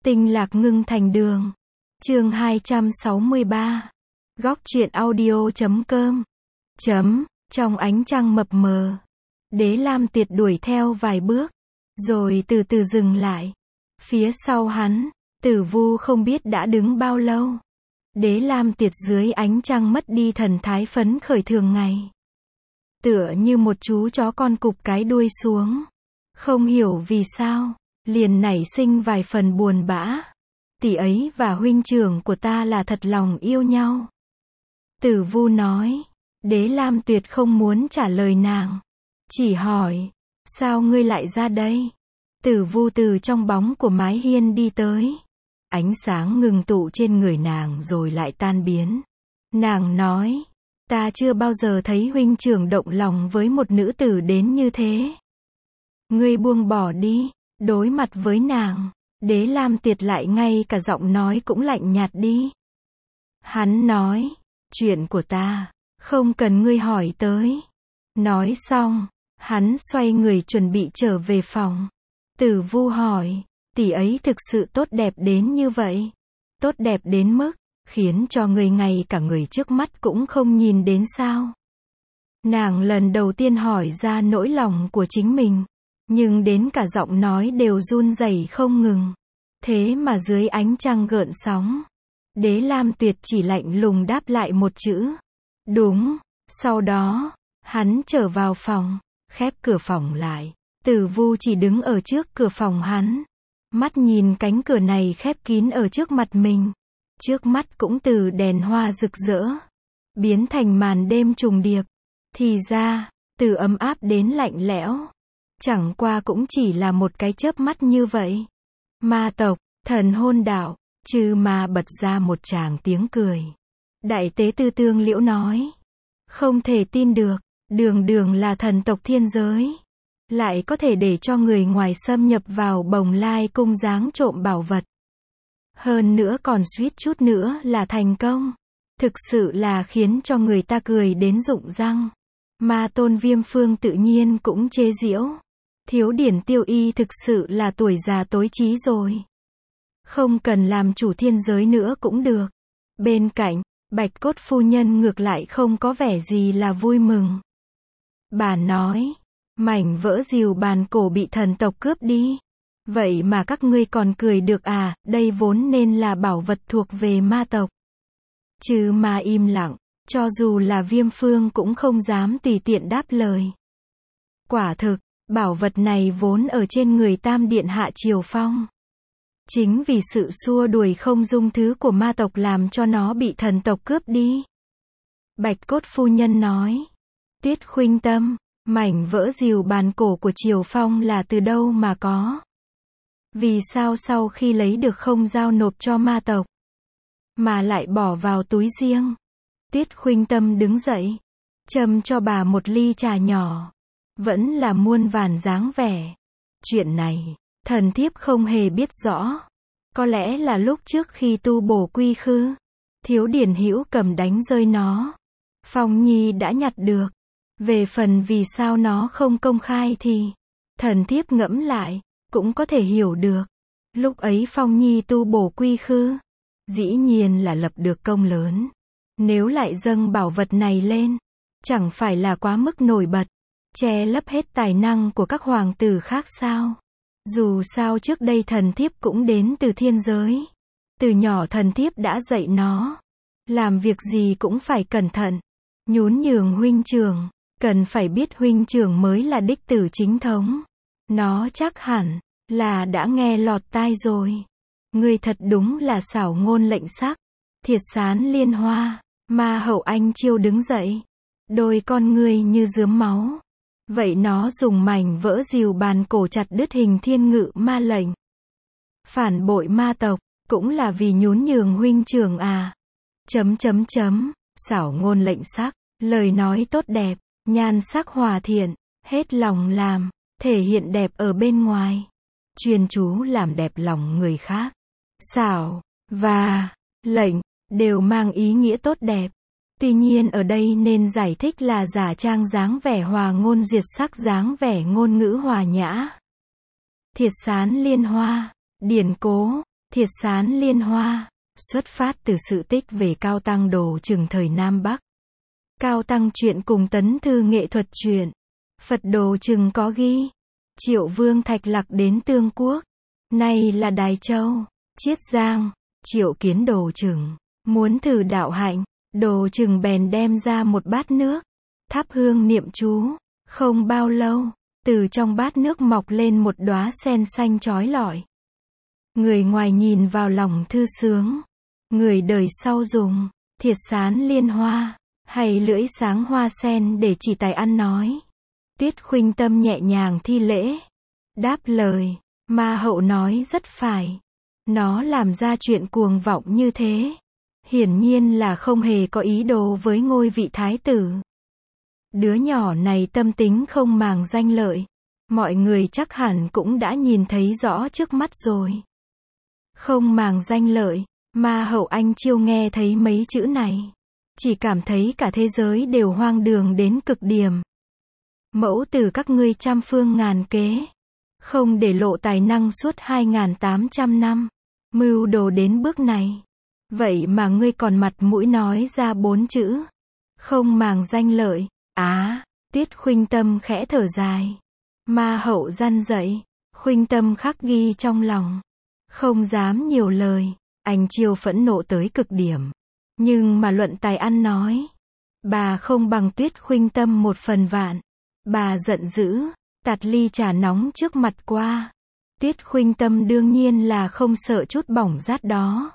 Tinh lạc ngưng thành đường. Chương 263. Góc truyện audio.com. Trong ánh trăng mập mờ, Đế Lam Tuyệt đuổi theo vài bước, rồi từ từ dừng lại. Phía sau hắn, Tử Vu không biết đã đứng bao lâu. Đế Lam Tuyệt dưới ánh trăng mất đi thần thái phấn khởi thường ngày. Tựa như một chú chó con cụp cái đuôi xuống. Không hiểu vì sao, liền nảy sinh vài phần buồn bã. Tỷ ấy và huynh trưởng của ta là thật lòng yêu nhau. Tử Vu nói. Đế Lam Tuyệt không muốn trả lời nàng. Chỉ hỏi, sao ngươi lại ra đây? Tử Vu từ trong bóng của mái hiên đi tới. Ánh sáng ngừng tụ trên người nàng rồi lại tan biến. Nàng nói, ta chưa bao giờ thấy huynh trưởng động lòng với một nữ tử đến như thế. Ngươi buông bỏ đi. Đối mặt với nàng, Đế Lam Tuyệt lại ngay cả giọng nói cũng lạnh nhạt đi. Hắn nói, chuyện của ta, không cần ngươi hỏi tới. Nói xong, hắn xoay người chuẩn bị trở về phòng. Tử Vu hỏi, tỷ ấy thực sự tốt đẹp đến như vậy? Tốt đẹp đến mức, khiến cho người ngay cả người trước mắt cũng không nhìn đến sao? Nàng lần đầu tiên hỏi ra nỗi lòng của chính mình. Nhưng đến cả giọng nói đều run rẩy không ngừng. Thế mà dưới ánh trăng gợn sóng, Đế Lam Tuyệt chỉ lạnh lùng đáp lại một chữ. Đúng. Sau đó, hắn trở vào phòng, khép cửa phòng lại. Tử Vu chỉ đứng ở trước cửa phòng hắn. Mắt nhìn cánh cửa này khép kín ở trước mặt mình. Trước mắt cũng từ đèn hoa rực rỡ, biến thành màn đêm trùng điệp. Thì ra, từ ấm áp đến lạnh lẽo, chẳng qua cũng chỉ là một cái chớp mắt như vậy. Ma tộc, thần hôn đạo, Trư Ma bật ra một tràng tiếng cười. Đại tế tư Tương Liễu nói, không thể tin được, đường đường là thần tộc thiên giới, lại có thể để cho người ngoài xâm nhập vào Bồng Lai cung giáng trộm bảo vật. Hơn nữa còn suýt chút nữa là thành công. Thực sự là khiến cho người ta cười đến rụng răng. Ma tôn Viêm Phương tự nhiên cũng chế giễu. Thiếu điển Tiêu Y thực sự là tuổi già tối trí rồi. Không cần làm chủ thiên giới nữa cũng được. Bên cạnh, Bạch Cốt phu nhân ngược lại không có vẻ gì là vui mừng. Bà nói, mảnh vỡ diều bàn cổ bị thần tộc cướp đi. Vậy mà các ngươi còn cười được à, đây vốn nên là bảo vật thuộc về ma tộc. Trừ Ma im lặng, cho dù là Viêm Phương cũng không dám tùy tiện đáp lời. Quả thực, bảo vật này vốn ở trên người Tam Điện Hạ Triều Phong. Chính vì sự xua đuổi không dung thứ của ma tộc làm cho nó bị thần tộc cướp đi. Bạch Cốt phu nhân nói, Tiết khuynh tâm, mảnh vỡ diều bàn cổ của Triều Phong là từ đâu mà có? Vì sao sau khi lấy được không giao nộp cho ma tộc, mà lại bỏ vào túi riêng? Tiết khuynh tâm đứng dậy, châm cho bà một ly trà nhỏ. Vẫn là muôn vàn dáng vẻ. Chuyện này, thần thiếp không hề biết rõ. Có lẽ là lúc trước khi tu bổ quy khư, Thiếu điển Hữu cầm đánh rơi nó. Phong Nhi đã nhặt được. Về phần vì sao nó không công khai thì, thần thiếp ngẫm lại, cũng có thể hiểu được. Lúc ấy Phong Nhi tu bổ quy khư, dĩ nhiên là lập được công lớn. Nếu lại dâng bảo vật này lên, chẳng phải là quá mức nổi bật, che lấp hết tài năng của các hoàng tử khác sao? Dù sao trước đây thần thiếp cũng đến từ thiên giới. Từ nhỏ thần thiếp đã dạy nó, làm việc gì cũng phải cẩn thận, nhún nhường huynh trưởng, cần phải biết huynh trưởng mới là đích tử chính thống. Nó chắc hẳn là đã nghe lọt tai rồi. Ngươi thật đúng là xảo ngôn lệnh sắc. Thiệt Sán Liên Hoa, Ma hậu Anh Chiêu đứng dậy, đôi con ngươi như rướm máu. Vậy nó dùng mảnh vỡ diều bàn cổ chặt đứt Hình Thiên Ngự Ma lệnh, phản bội ma tộc, cũng là vì nhún nhường huynh trưởng à? Xảo ngôn lệnh sắc, lời nói tốt đẹp, nhan sắc hòa thiện, hết lòng làm, thể hiện đẹp ở bên ngoài, chuyên chú làm đẹp lòng người khác. Xảo và lệnh đều mang ý nghĩa tốt đẹp. Tuy nhiên ở đây nên giải thích là giả trang dáng vẻ hòa ngôn duyệt sắc, dáng vẻ ngôn ngữ hòa nhã. Thiệt Sán Liên Hoa, điển cố, Thiệt sán liên hoa, xuất phát từ sự tích về Cao Tăng Đồ Trừng thời Nam Bắc. Cao Tăng truyện cùng tấn thư nghệ thuật truyện. Phật Đồ Trừng có ghi. Triệu Vương Thạch Lạc đến Tương Quốc. Nay là Đài Châu, Chiết Giang, triệu kiến Đồ Trừng. Muốn thử đạo hạnh, Đồ Trừng bèn đem ra một bát nước. Thắp hương niệm chú. Không bao lâu, từ trong bát nước mọc lên một đóa sen xanh chói lọi. Người ngoài nhìn vào lòng thư sướng. Người đời sau dùng thiệt sán liên hoa, hay lưỡi sáng hoa sen để chỉ tài ăn nói. Tuyết Khuynh Tâm nhẹ nhàng thi lễ. Đáp lời, Ma Hậu nói rất phải. Nó làm ra chuyện cuồng vọng như thế. Hiển nhiên là không hề có ý đồ với ngôi vị thái tử. Đứa nhỏ này tâm tính không màng danh lợi. Mọi người chắc hẳn cũng đã nhìn thấy rõ trước mắt rồi. Không màng danh lợi, Ma Hậu Anh Chiêu nghe thấy mấy chữ này. Chỉ cảm thấy cả thế giới đều hoang đường đến cực điểm. Mẫu tử các ngươi trăm phương ngàn kế. Không để lộ tài năng suốt 2.800 năm. Mưu đồ đến bước này. Vậy mà ngươi còn mặt mũi nói ra 4 chữ. Không màng danh lợi. Tuyết Khuynh Tâm khẽ thở dài. Ma Hậu răn dậy. Khuynh Tâm khắc ghi trong lòng. Không dám nhiều lời. Anh Chiêu phẫn nộ tới cực điểm. Nhưng mà luận tài ăn nói. Bà không bằng Tuyết Khuynh Tâm 1/1000. Bà giận dữ. Tạt ly trà nóng trước mặt qua. Tuyết Khuynh Tâm đương nhiên là không sợ chút bỏng rát đó.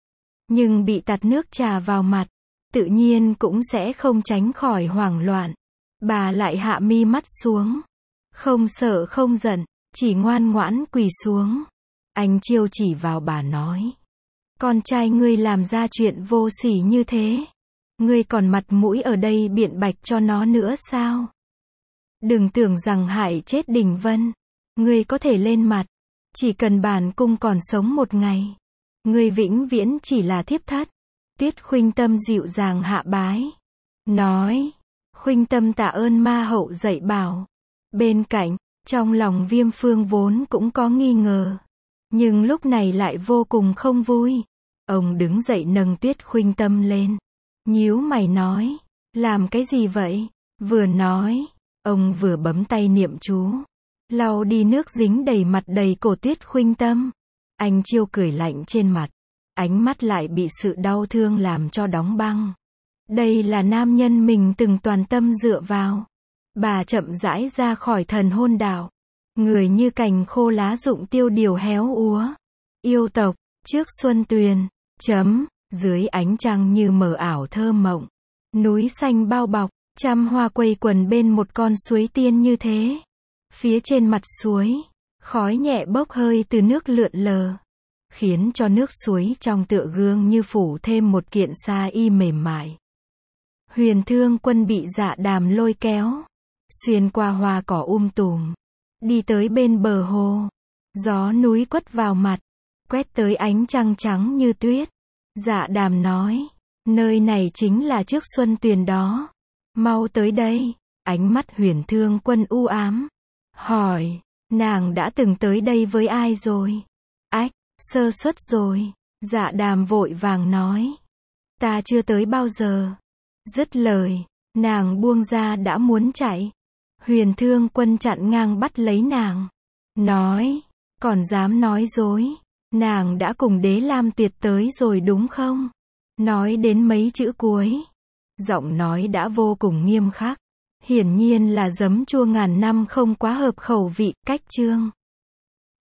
Nhưng bị tạt nước trà vào mặt. Tự nhiên cũng sẽ không tránh khỏi hoảng loạn. Bà lại hạ mi mắt xuống. Không sợ không giận. Chỉ ngoan ngoãn quỳ xuống. Anh Chiêu chỉ vào bà nói. Con trai ngươi làm ra chuyện vô sỉ như thế. Ngươi còn mặt mũi ở đây biện bạch cho nó nữa sao? Đừng tưởng rằng hại chết Đình Vân. Ngươi có thể lên mặt. Chỉ cần bản cung còn sống một ngày. Ngươi vĩnh viễn chỉ là thiếp thất. Tuyết Khuynh Tâm dịu dàng hạ bái. Nói. Khuynh Tâm tạ ơn Ma Hậu dạy bảo. Bên cạnh, trong lòng Viêm Phương vốn cũng có nghi ngờ. Nhưng lúc này lại vô cùng không vui. Ông đứng dậy nâng Tuyết Khuynh Tâm lên. Nhíu mày nói. Làm cái gì vậy? Vừa nói. Ông vừa bấm tay niệm chú. Lau đi nước dính đầy mặt đầy cổ Tuyết Khuynh Tâm. Anh Chiêu cười lạnh trên mặt. Ánh mắt lại bị sự đau thương làm cho đóng băng. Đây là nam nhân mình từng toàn tâm dựa vào. Bà chậm rãi ra khỏi thần hôn đạo. Người như cành khô lá rụng tiêu điều héo úa. Yêu tộc, trước xuân tuyền. Dưới ánh trăng như mờ ảo thơ mộng. Núi xanh bao bọc. Trăm hoa quây quần bên một con suối tiên như thế. Phía trên mặt suối, khói nhẹ bốc hơi từ nước lượn lờ. Khiến cho nước suối trong tựa gương như phủ thêm một kiện sa y mềm mại. Huyền Thương Quân bị Dạ Đàm lôi kéo. Xuyên qua hoa cỏ tùm. Đi tới bên bờ hồ. Gió núi quất vào mặt. Quét tới ánh trăng trắng như tuyết. Dạ Đàm nói. Nơi này chính là trước xuân tuyền đó. Mau tới đây. Ánh mắt Huyền Thương Quân u ám. Hỏi. Nàng đã từng tới đây với ai rồi? Sơ suất rồi. Dạ Đàm vội vàng nói. Ta chưa tới bao giờ. Dứt lời. Nàng buông ra đã muốn chạy. Huyền Thương Quân chặn ngang bắt lấy nàng. Nói. Còn dám nói dối. Nàng đã cùng Đế Lam Tuyệt tới rồi đúng không? Nói đến mấy chữ cuối. Giọng nói đã vô cùng nghiêm khắc. Hiển nhiên là giấm chua ngàn năm không quá hợp khẩu vị. Cách chương